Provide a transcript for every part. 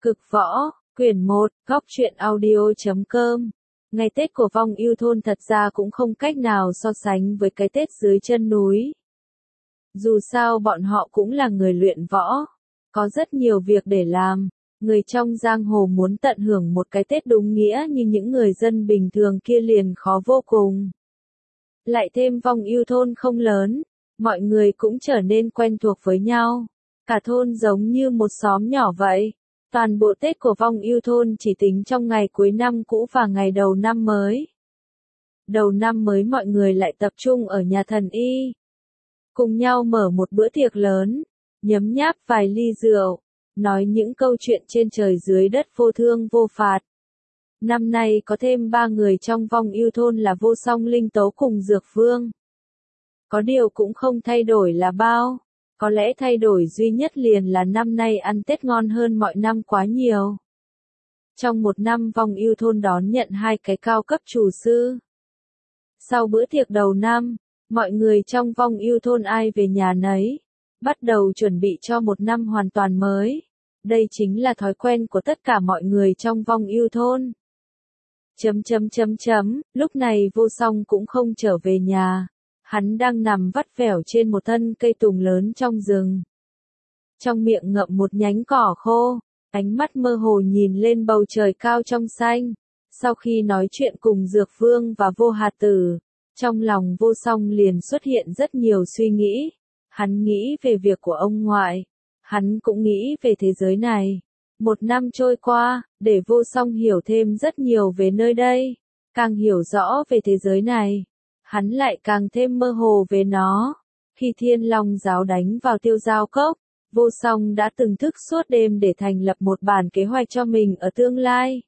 Cực võ, quyển 1, góc truyện audio.com. Ngày Tết của Vong Yêu Thôn thật ra cũng không cách nào so sánh với cái Tết dưới chân núi. Dù sao bọn họ cũng là người luyện võ, có rất nhiều việc để làm. Người trong giang hồ muốn tận hưởng một cái Tết đúng nghĩa như những người dân bình thường kia liền khó vô cùng. Lại thêm Vong Yêu Thôn không lớn, mọi người cũng trở nên quen thuộc với nhau. Cả thôn giống như một xóm nhỏ vậy. Toàn bộ Tết của Vong Yêu Thôn chỉ tính trong ngày cuối năm cũ và ngày đầu năm mới. Đầu năm mới mọi người lại tập trung ở nhà thần y. Cùng nhau mở một bữa tiệc lớn, nhấm nháp vài ly rượu, nói những câu chuyện trên trời dưới đất vô thương vô phạt. Năm nay có thêm 3 người trong Vong Yêu Thôn là Vô Song, Linh Tố cùng Dược Vương. Có điều cũng không thay đổi là bao. Có lẽ thay đổi duy nhất liền là năm nay ăn Tết ngon hơn mọi năm quá nhiều. Trong một năm Vong Yêu Thôn đón nhận 2 cái cao cấp chủ sư. Sau bữa tiệc đầu năm, mọi người trong Vong Yêu Thôn ai về nhà nấy, bắt đầu chuẩn bị cho một năm hoàn toàn mới. Đây chính là thói quen của tất cả mọi người trong Vong Yêu Thôn. Lúc này Vô Song cũng không trở về nhà. Hắn đang nằm vắt vẻo trên một thân cây tùng lớn trong rừng. Trong miệng ngậm một nhánh cỏ khô, ánh mắt mơ hồ nhìn lên bầu trời cao trong xanh. Sau khi nói chuyện cùng Dược Vương và Vô Hà Tử, trong lòng Vô Song liền xuất hiện rất nhiều suy nghĩ. Hắn nghĩ về việc của ông ngoại. Hắn cũng nghĩ về thế giới này. Một năm trôi qua, để Vô Song hiểu thêm rất nhiều về nơi đây. Càng hiểu rõ về thế giới này, hắn lại càng thêm mơ hồ về nó. Khi Thiên Long giáo đánh vào Tiêu Giao Cốc, Vô Song đã từng thức suốt đêm để thành lập một bản kế hoạch cho mình ở tương lai.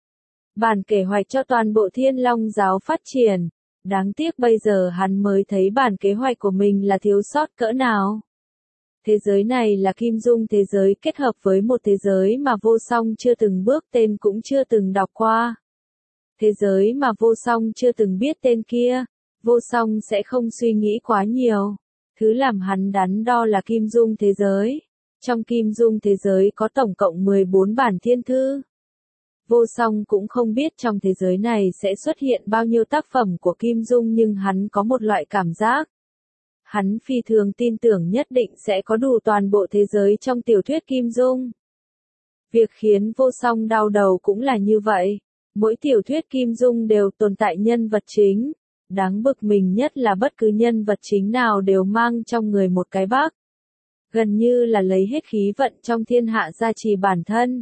Bản kế hoạch cho toàn bộ Thiên Long giáo phát triển. Đáng tiếc bây giờ hắn mới thấy bản kế hoạch của mình là thiếu sót cỡ nào. Thế giới này là Kim Dung thế giới kết hợp với một thế giới mà Vô Song chưa từng bước tên cũng chưa từng đọc qua. Thế giới mà Vô Song chưa từng biết tên kia, Vô Song sẽ không suy nghĩ quá nhiều. Thứ làm hắn đắn đo là Kim Dung thế giới. Trong Kim Dung thế giới có tổng cộng 14 bản thiên thư. Vô Song cũng không biết trong thế giới này sẽ xuất hiện bao nhiêu tác phẩm của Kim Dung, nhưng hắn có một loại cảm giác. Hắn phi thường tin tưởng nhất định sẽ có đủ toàn bộ thế giới trong tiểu thuyết Kim Dung. Việc khiến Vô Song đau đầu cũng là như vậy. Mỗi tiểu thuyết Kim Dung đều tồn tại nhân vật chính. Đáng bực mình nhất là bất cứ nhân vật chính nào đều mang trong người một cái bác. Gần như là lấy hết khí vận trong thiên hạ gia trì bản thân.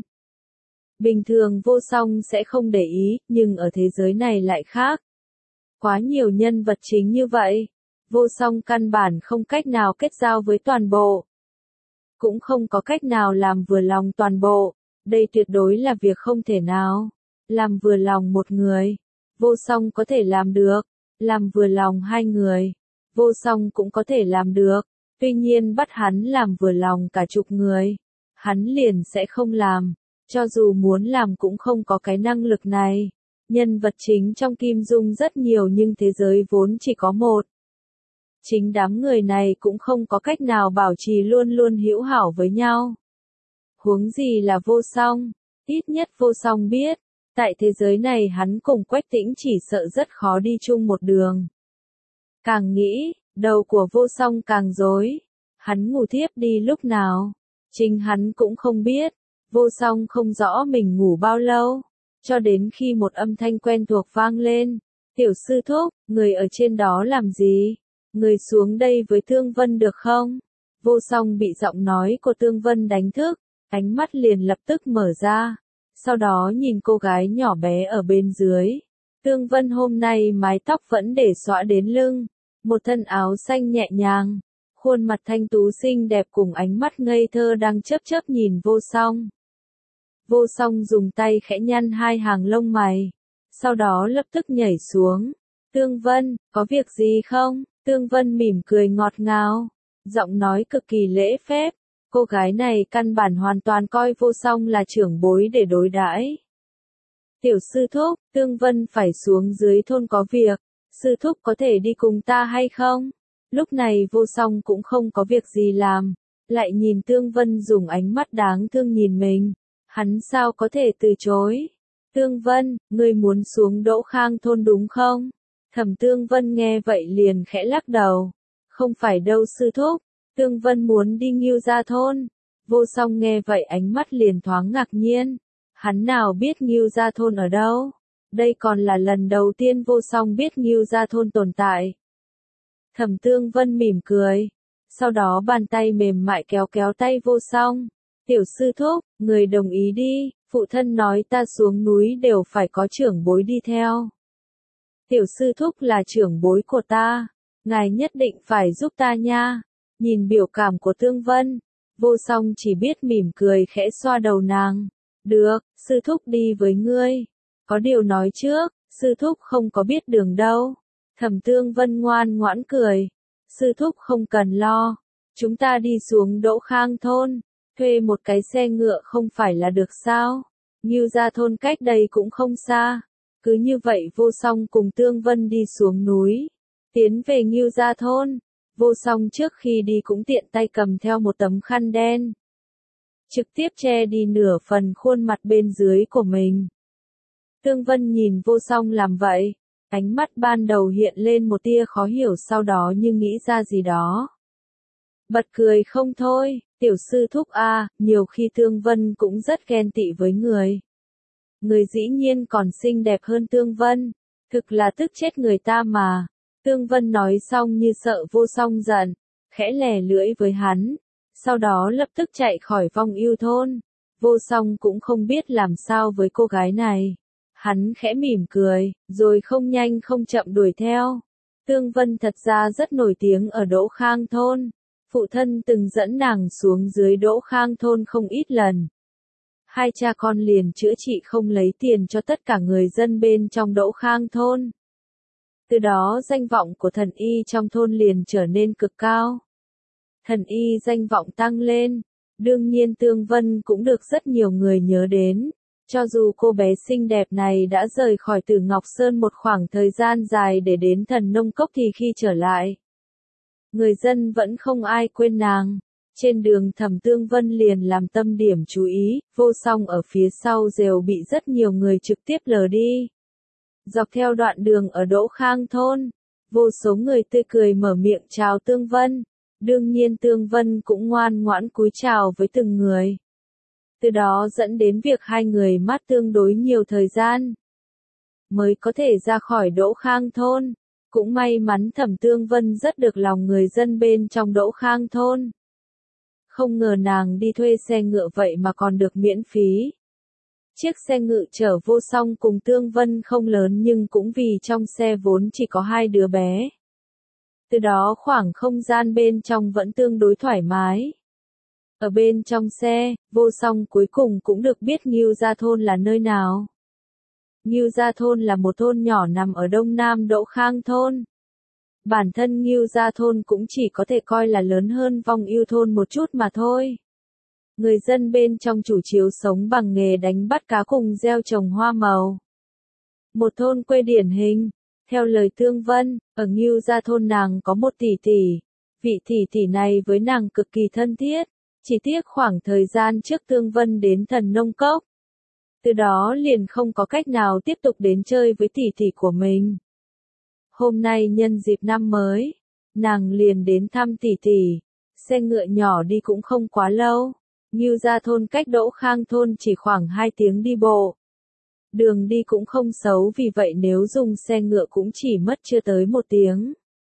Bình thường Vô Song sẽ không để ý, nhưng ở thế giới này lại khác. Quá nhiều nhân vật chính như vậy. Vô Song căn bản không cách nào kết giao với toàn bộ. Cũng không có cách nào làm vừa lòng toàn bộ. Đây tuyệt đối là việc không thể nào. Làm vừa lòng một người, Vô Song có thể làm được. Làm vừa lòng 2 người, Vô Song cũng có thể làm được. Tuy nhiên bắt hắn làm vừa lòng cả chục người, hắn liền sẽ không làm. Cho dù muốn làm cũng không có cái năng lực này. Nhân vật chính trong Kim Dung rất nhiều nhưng thế giới vốn chỉ có một. Chính đám người này cũng không có cách nào bảo trì luôn luôn hữu hảo với nhau. Huống gì là Vô Song, ít nhất Vô Song biết, tại thế giới này hắn cùng Quách Tĩnh chỉ sợ rất khó đi chung một đường. Càng nghĩ, đầu của Vô Song càng rối. Hắn ngủ thiếp đi lúc nào? Chính hắn cũng không biết. Vô Song không rõ mình ngủ bao lâu. Cho đến khi một âm thanh quen thuộc vang lên. Tiểu sư thúc, người ở trên đó làm gì? Người xuống đây với Thương Vân được không? Vô Song bị giọng nói của Thương Vân đánh thức. Ánh mắt liền lập tức mở ra. Sau đó nhìn cô gái nhỏ bé ở bên dưới. Thương Vân hôm nay mái tóc vẫn để xõa đến lưng. Một thân áo xanh nhẹ nhàng. Khuôn mặt thanh tú xinh đẹp cùng ánh mắt ngây thơ đang chớp chớp nhìn Vô Song. Vô Song dùng tay khẽ nhăn 2 hàng lông mày. Sau đó lập tức nhảy xuống. Thương Vân, có việc gì không? Thương Vân mỉm cười ngọt ngào. Giọng nói cực kỳ lễ phép. Cô gái này căn bản hoàn toàn coi Vô Song là trưởng bối để đối đãi. Tiểu sư thúc, Thương Vân phải xuống dưới thôn có việc. Sư thúc có thể đi cùng ta hay không? Lúc này Vô Song cũng không có việc gì làm. Lại nhìn Thương Vân dùng ánh mắt đáng thương nhìn mình. Hắn sao có thể từ chối? Tương Vân, ngươi muốn xuống Đỗ Khang thôn đúng không? Thẩm Tương Vân nghe vậy liền khẽ lắc đầu. Không phải đâu sư thúc, Tương Vân muốn đi Ngưu Gia thôn. Vô Song nghe vậy ánh mắt liền thoáng ngạc nhiên. Hắn nào biết Ngưu Gia thôn ở đâu? Đây còn là lần đầu tiên Vô Song biết Ngưu Gia thôn tồn tại. Thẩm Tương Vân mỉm cười. Sau đó bàn tay mềm mại kéo kéo tay Vô Song. Tiểu sư thúc, người đồng ý đi, phụ thân nói ta xuống núi đều phải có trưởng bối đi theo. Tiểu sư thúc là trưởng bối của ta, ngài nhất định phải giúp ta nha. Nhìn biểu cảm của Tương Vân, Vô Song chỉ biết mỉm cười khẽ xoa đầu nàng. Được, sư thúc đi với ngươi. Có điều nói trước, sư thúc không có biết đường đâu. Thẩm Tương Vân ngoan ngoãn cười. Sư thúc không cần lo, chúng ta đi xuống Đỗ Khang thôn, thuê một cái xe ngựa không phải là được sao? Ngưu Gia thôn cách đây cũng không xa. Cứ như vậy Vô Song cùng Tương Vân đi xuống núi, tiến về Ngưu Gia thôn. Vô Song trước khi đi cũng tiện tay cầm theo một tấm khăn đen, trực tiếp che đi nửa phần khuôn mặt bên dưới của mình. Tương Vân nhìn Vô Song làm vậy, ánh mắt ban đầu hiện lên một tia khó hiểu, sau đó như nghĩ ra gì đó. Bật cười không thôi, tiểu sư thúc a, nhiều khi Tương Vân cũng rất ghen tị với người. Người dĩ nhiên còn xinh đẹp hơn Tương Vân, thực là tức chết người ta mà. Tương Vân nói xong như sợ Vô Song giận, khẽ lè lưỡi với hắn, sau đó lập tức chạy khỏi Vong Ưu thôn. Vô Song cũng không biết làm sao với cô gái này. Hắn khẽ mỉm cười, rồi không nhanh không chậm đuổi theo. Tương Vân thật ra rất nổi tiếng ở Đỗ Khang thôn. Phụ thân từng dẫn nàng xuống dưới Đỗ Khang thôn không ít lần. Hai cha con liền chữa trị không lấy tiền cho tất cả người dân bên trong Đỗ Khang thôn. Từ đó danh vọng của thần y trong thôn liền trở nên cực cao. Thần y danh vọng tăng lên, đương nhiên Tương Vân cũng được rất nhiều người nhớ đến. Cho dù cô bé xinh đẹp này đã rời khỏi Tử Ngọc Sơn một khoảng thời gian dài để đến Thần Nông Cốc thì khi trở lại, người dân vẫn không ai quên nàng. Trên đường Thẩm Tương Vân liền làm tâm điểm chú ý, Vô Song ở phía sau rèo bị rất nhiều người trực tiếp lờ đi. Dọc theo đoạn đường ở Đỗ Khang thôn, vô số người tươi cười mở miệng chào Tương Vân. Đương nhiên Tương Vân cũng ngoan ngoãn cúi chào với từng người. Từ đó dẫn đến việc hai người mất tương đối nhiều thời gian mới có thể ra khỏi Đỗ Khang thôn. Cũng may mắn Thẩm Tương Vân rất được lòng người dân bên trong Đỗ Khang thôn. Không ngờ nàng đi thuê xe ngựa vậy mà còn được miễn phí. Chiếc xe ngựa chở Vô Song cùng Tương Vân không lớn nhưng cũng vì trong xe vốn chỉ có hai đứa bé. Từ đó khoảng không gian bên trong vẫn tương đối thoải mái. Ở bên trong xe, Vô Song cuối cùng cũng được biết Ngưu Gia thôn là nơi nào. Ngưu Gia thôn là một thôn nhỏ nằm ở đông nam Đỗ Khang thôn. Bản thân Ngưu Gia thôn cũng chỉ có thể coi là lớn hơn Vong Ưu thôn một chút mà thôi. Người dân bên trong chủ chiếu sống bằng nghề đánh bắt cá cùng gieo trồng hoa màu. Một thôn quê điển hình. Theo lời Tương Vân, ở Ngưu Gia thôn nàng có một tỷ tỷ. Vị tỷ tỷ này với nàng cực kỳ thân thiết. Chỉ tiếc khoảng thời gian trước Tương Vân đến Thần Nông Cốc. Từ đó liền không có cách nào tiếp tục đến chơi với tỷ tỷ của mình. Hôm nay nhân dịp năm mới, nàng liền đến thăm tỷ tỷ. Xe ngựa nhỏ đi cũng không quá lâu. Ngưu Gia thôn cách Đỗ Khang thôn chỉ khoảng 2 tiếng đi bộ. Đường đi cũng không xấu, vì vậy nếu dùng xe ngựa cũng chỉ mất chưa tới 1 tiếng.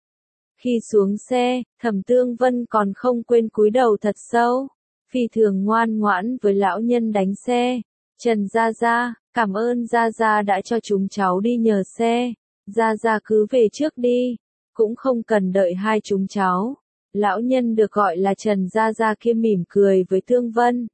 Khi xuống xe, Thẩm Tương Vân còn không quên cúi đầu thật sâu, phi thường ngoan ngoãn với lão nhân đánh xe. Trần Gia Gia, cảm ơn Gia Gia đã cho chúng cháu đi nhờ xe. Gia Gia cứ về trước đi, cũng không cần đợi hai chúng cháu. Lão nhân được gọi là Trần Gia Gia kia mỉm cười với Tương Vân.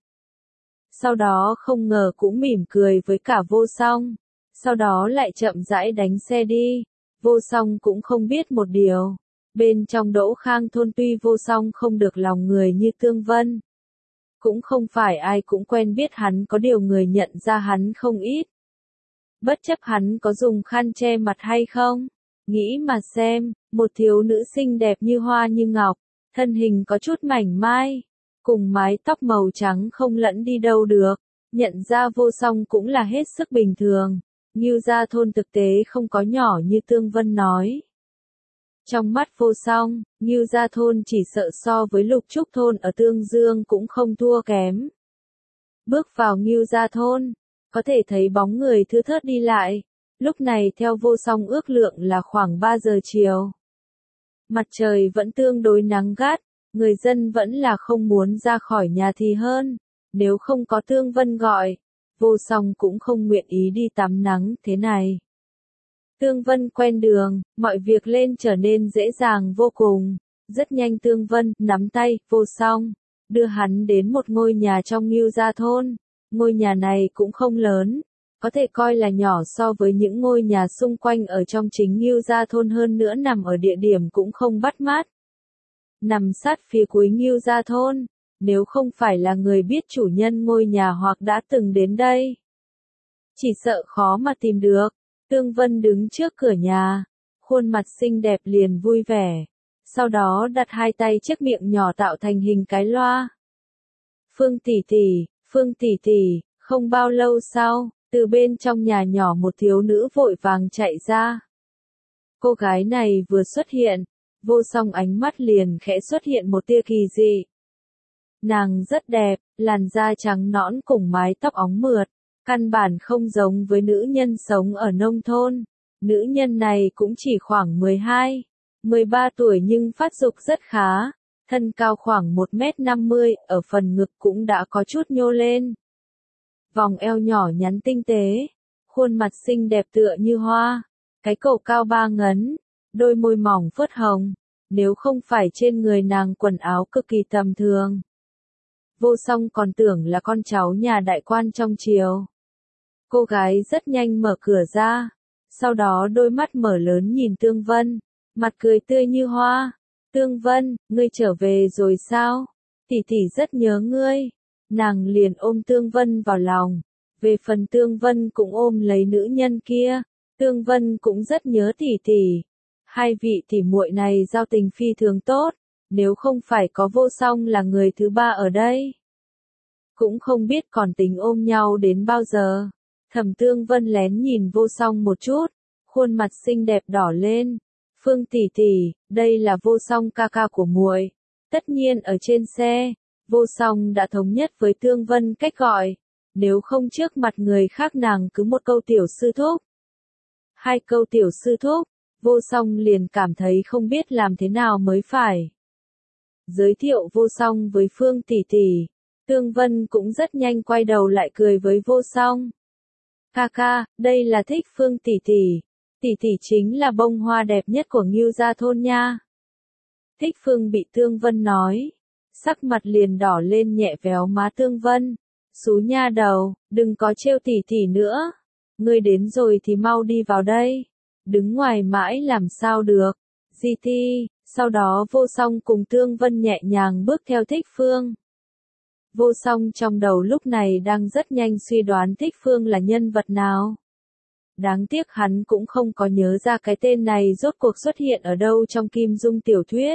Sau đó không ngờ cũng mỉm cười với cả Vô Song. Sau đó lại chậm rãi đánh xe đi. Vô Song cũng không biết một điều. Bên trong Đỗ Khang thôn tuy Vô Song không được lòng người như Tương Vân. Cũng không phải ai cũng quen biết hắn, có điều người nhận ra hắn không ít. Bất chấp hắn có dùng khăn che mặt hay không. Nghĩ mà xem, một thiếu nữ xinh đẹp như hoa như ngọc, thân hình có chút mảnh mai, cùng mái tóc màu trắng không lẫn đi đâu được. Nhận ra Vô Song cũng là hết sức bình thường, Ngưu Gia Thôn thực tế không có nhỏ như Tương Vân nói. Trong mắt Vô Song, Ngưu Gia Thôn chỉ sợ so với Lục Trúc Thôn ở Tương Dương cũng không thua kém. Bước vào Ngưu Gia Thôn, có thể thấy bóng người thưa thớt đi lại, lúc này theo Vô Song ước lượng là khoảng 3 giờ chiều. Mặt trời vẫn tương đối nắng gắt, người dân vẫn là không muốn ra khỏi nhà thì hơn, nếu không có Tương Vân gọi, Vô Song cũng không nguyện ý đi tắm nắng thế này. Tương Vân quen đường, mọi việc lên trở nên dễ dàng vô cùng, rất nhanh Tương Vân nắm tay Vô Song, đưa hắn đến một ngôi nhà trong Ngưu Gia Thôn, ngôi nhà này cũng không lớn, có thể coi là nhỏ so với những ngôi nhà xung quanh ở trong chính Ngưu Gia Thôn, hơn nữa nằm ở địa điểm cũng không bắt mắt. Nằm sát phía cuối Ngưu Gia Thôn, nếu không phải là người biết chủ nhân ngôi nhà hoặc đã từng đến đây, chỉ sợ khó mà tìm được. Tương Vân đứng trước cửa nhà, khuôn mặt xinh đẹp liền vui vẻ, sau đó đặt hai tay trước miệng nhỏ tạo thành hình cái loa. Phương tỷ tỷ, không bao lâu sau, từ bên trong nhà nhỏ một thiếu nữ vội vàng chạy ra. Cô gái này vừa xuất hiện, Vô Song ánh mắt liền khẽ xuất hiện một tia kỳ dị. Nàng rất đẹp, làn da trắng nõn cùng mái tóc óng mượt, căn bản không giống với nữ nhân sống ở nông thôn. Nữ nhân này cũng chỉ khoảng 12, 13 tuổi nhưng phát dục rất khá, thân cao khoảng 1m50, ở phần ngực cũng đã có chút nhô lên. Vòng eo nhỏ nhắn tinh tế, khuôn mặt xinh đẹp tựa như hoa, cái cổ cao 3 ngấn, đôi môi mỏng phớt hồng, nếu không phải trên người nàng quần áo cực kỳ tầm thường. Vô Song còn tưởng là con cháu nhà đại quan trong triều. Cô gái rất nhanh mở cửa ra, sau đó đôi mắt mở lớn nhìn Tương Vân, mặt cười tươi như hoa. Tương Vân, ngươi trở về rồi sao? Tỷ tỷ rất nhớ ngươi. Nàng liền ôm Tương Vân vào lòng. Về phần Tương Vân cũng ôm lấy nữ nhân kia. Tương Vân cũng rất nhớ tỷ tỷ. Hai vị tỷ muội này giao tình phi thường tốt, nếu không phải có Vô Song là người thứ ba ở đây, cũng không biết còn tính ôm nhau đến bao giờ. Thẩm Tương Vân lén nhìn Vô Song một chút, khuôn mặt xinh đẹp đỏ lên. Phương tỷ tỷ, đây là Vô Song ca ca của muội. Tất nhiên ở trên xe, Vô Song đã thống nhất với Tương Vân cách gọi, nếu không trước mặt người khác nàng cứ một câu tiểu sư thúc. Hai câu tiểu sư thúc, Vô Song liền cảm thấy không biết làm thế nào mới phải. Giới thiệu Vô Song với Phương tỷ tỷ, Tương Vân cũng rất nhanh quay đầu lại cười với Vô Song. Ca ca, đây là Thích Phương tỷ tỷ chính là bông hoa đẹp nhất của Ngưu Gia Thôn nha. Thích Phương bị Tương Vân nói, sắc mặt liền đỏ lên nhẹ véo má Tương Vân. Xú nha đầu, đừng có trêu tỷ tỷ nữa. Ngươi đến rồi thì mau đi vào đây. Đứng ngoài mãi làm sao được. GT, sau đó Vô Song cùng Tương Vân nhẹ nhàng bước theo Thích Phương. Vô Song trong đầu lúc này đang rất nhanh suy đoán Thích Phương là nhân vật nào. Đáng tiếc hắn cũng không có nhớ ra cái tên này rốt cuộc xuất hiện ở đâu trong Kim Dung tiểu thuyết.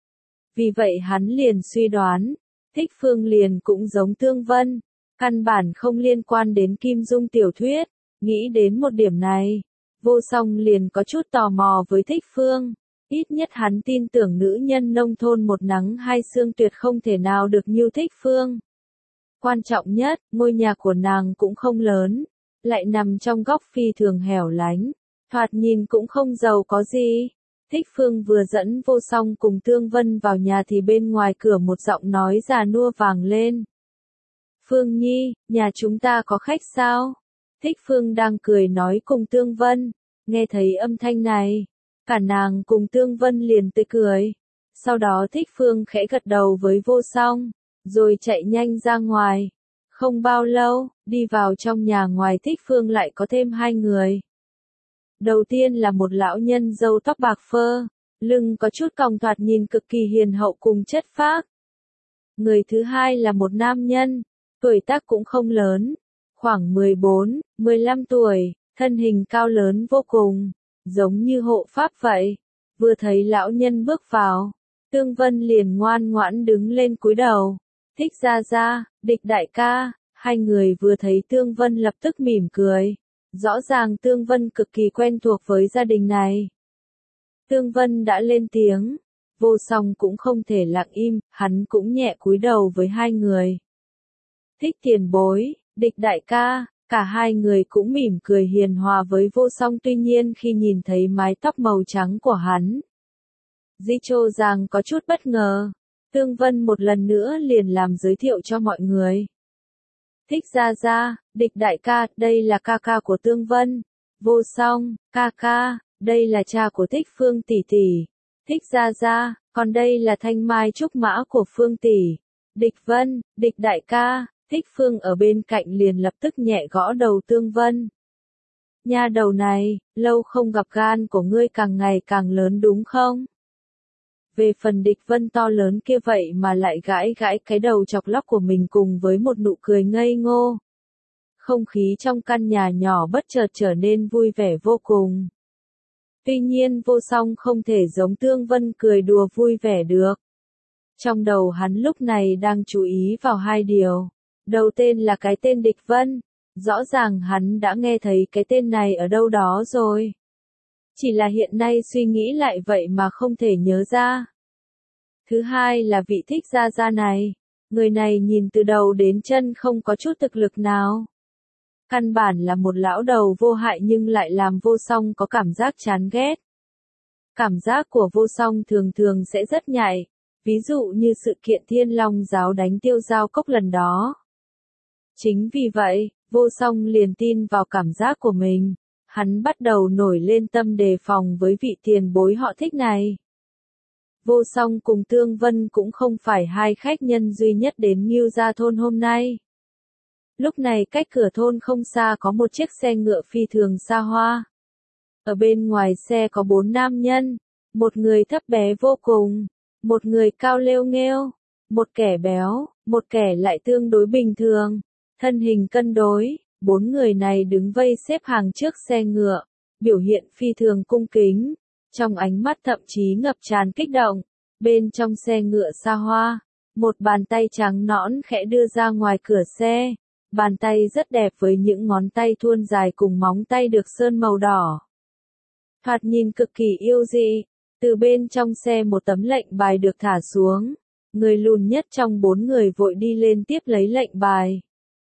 Vì vậy hắn liền suy đoán, Thích Phương liền cũng giống Tương Vân, căn bản không liên quan đến Kim Dung tiểu thuyết. Nghĩ đến một điểm này, Vô Song liền có chút tò mò với Thích Phương. Ít nhất hắn tin tưởng nữ nhân nông thôn một nắng hai sương tuyệt không thể nào được như Thích Phương. Quan trọng nhất, ngôi nhà của nàng cũng không lớn, lại nằm trong góc phi thường hẻo lánh, thoạt nhìn cũng không giàu có gì. Thích Phương vừa dẫn Vô Song cùng Tương Vân vào nhà thì bên ngoài cửa một giọng nói già nua vang lên. Phương Nhi, nhà chúng ta có khách sao? Thích Phương đang cười nói cùng Tương Vân, nghe thấy âm thanh này, cả nàng cùng Tương Vân liền tươi cười. Sau đó Thích Phương khẽ gật đầu với Vô Song, rồi chạy nhanh ra ngoài. Không bao lâu, đi vào trong nhà, ngoài Thích Phương lại có thêm hai người. Đầu tiên là một lão nhân râu tóc bạc phơ, lưng có chút cong thoạt nhìn cực kỳ hiền hậu cùng chất phác. Người thứ hai là một nam nhân, tuổi tác cũng không lớn, khoảng 14, 15 tuổi, thân hình cao lớn vô cùng, giống như hộ pháp vậy. Vừa thấy lão nhân bước vào, Tương Vân liền ngoan ngoãn đứng lên cúi đầu. Thích gia gia, Địch đại ca, Hai người vừa thấy Tương Vân lập tức mỉm cười. Rõ ràng Tương Vân cực kỳ quen thuộc với gia đình này. Tương Vân đã lên tiếng. Vô Song cũng không thể lặng im, hắn cũng nhẹ cúi đầu với hai người. Thích tiền bối, Địch đại ca, cả hai người cũng mỉm cười hiền hòa với Vô Song, tuy nhiên khi nhìn thấy mái tóc màu trắng của hắn, Di Chô Giang có chút bất ngờ. Tương Vân một lần nữa liền làm giới thiệu cho mọi người. Thích gia gia, Địch đại ca, đây là ca ca của Tương Vân. Vô Song, ca ca, đây là cha của Thích Phương tỷ tỷ. Thích gia gia, còn đây là thanh mai trúc mã của Phương tỷ. Địch Vân, Địch đại ca. Thích Phương ở bên cạnh liền lập tức nhẹ gõ đầu Tương Vân. Nha đầu này, lâu không gặp, gan của ngươi càng ngày càng lớn đúng không? Về phần Địch Vân to lớn kia vậy mà lại gãi gãi cái đầu chọc lóc của mình cùng với một nụ cười ngây ngô. Không khí trong căn nhà nhỏ bất chợt trở nên vui vẻ vô cùng. Tuy nhiên Vô Song không thể giống Tương Vân cười đùa vui vẻ được. Trong đầu hắn lúc này đang chú ý vào hai điều. Đầu tên là cái tên Địch Vân. Rõ ràng hắn đã nghe thấy cái tên này ở đâu đó rồi. Chỉ là hiện nay suy nghĩ lại vậy mà không thể nhớ ra. Thứ hai là vị Thích gia gia này. Người này nhìn từ đầu đến chân không có chút thực lực nào. Căn bản là một lão đầu vô hại nhưng lại làm Vô Song có cảm giác chán ghét. Cảm giác của Vô Song thường thường sẽ rất nhạy. Ví dụ như sự kiện Thiên Long giáo đánh Tiêu Giao Cốc lần đó. Chính vì vậy, Vô Song liền tin vào cảm giác của mình. Hắn bắt đầu nổi lên tâm đề phòng với vị tiền bối họ Thích này. Vô Song cùng Tương Vân cũng không phải hai khách nhân duy nhất đến Ngưu Gia thôn hôm nay. Lúc này cách cửa thôn không xa có một chiếc xe ngựa phi thường xa hoa. Ở bên ngoài xe có 4 nam nhân, một người thấp bé vô cùng, một người cao lêu nghêu, một kẻ béo, một kẻ lại tương đối bình thường, thân hình cân đối. 4 người này đứng vây xếp hàng trước xe ngựa, biểu hiện phi thường cung kính, trong ánh mắt thậm chí ngập tràn kích động. Bên trong xe ngựa xa hoa, một bàn tay trắng nõn khẽ đưa ra ngoài cửa xe. Bàn tay rất đẹp với những ngón tay thuôn dài cùng móng tay được sơn màu đỏ. Thoạt nhìn cực kỳ yêu dị. Từ bên trong xe một tấm lệnh bài được thả xuống. Người lùn nhất trong 4 người vội đi lên tiếp lấy lệnh bài.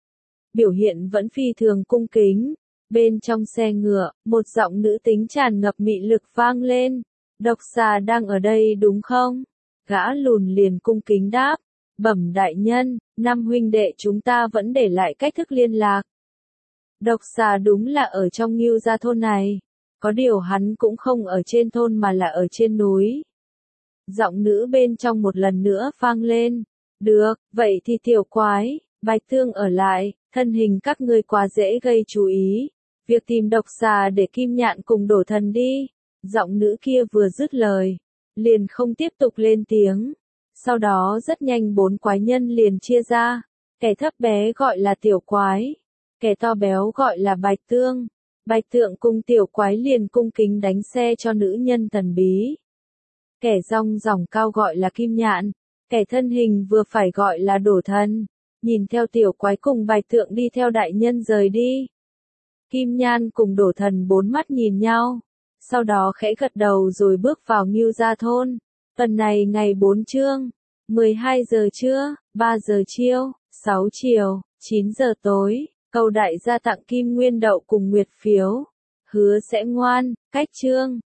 Biểu hiện vẫn phi thường cung kính. Bên trong xe ngựa, một giọng nữ tính tràn ngập mị lực vang lên. Độc xà đang ở đây đúng không? Gã lùn liền cung kính đáp. Bẩm đại nhân, 5 huynh đệ chúng ta vẫn để lại cách thức liên lạc. Độc xà đúng là ở trong Ngưu Gia thôn này. Có điều hắn cũng không ở trên thôn mà là ở trên núi. Giọng nữ bên trong một lần nữa vang lên. Được, vậy thì tiểu quái, Bạch Thương ở lại, thân hình các ngươi quá dễ gây chú ý. Việc tìm độc xà để Kim Nhạn cùng đổ thần đi. Giọng nữ kia vừa dứt lời, liền không tiếp tục lên tiếng. Sau đó rất nhanh 4 quái nhân liền chia ra. Kẻ thấp bé gọi là tiểu quái. Kẻ to béo gọi là Bạch Tương. Bạch Thượng cùng tiểu quái liền cung kính đánh xe cho nữ nhân thần bí. Kẻ rong ròng cao gọi là Kim Nhạn. Kẻ thân hình vừa phải gọi là Đổ Thần. Nhìn theo tiểu quái cùng Bạch Thượng đi theo đại nhân rời đi. Kim Nhan cùng Đổ Thần 4 mắt nhìn nhau. Sau đó khẽ gật đầu rồi bước vào Ngưu Gia thôn. Phần này ngày 4 chương. 12 giờ trưa, 3 giờ chiều, 6 chiều, 9 giờ tối. Cầu đại gia tặng kim nguyên đậu cùng nguyệt phiếu. Hứa sẽ ngoan, cách chương.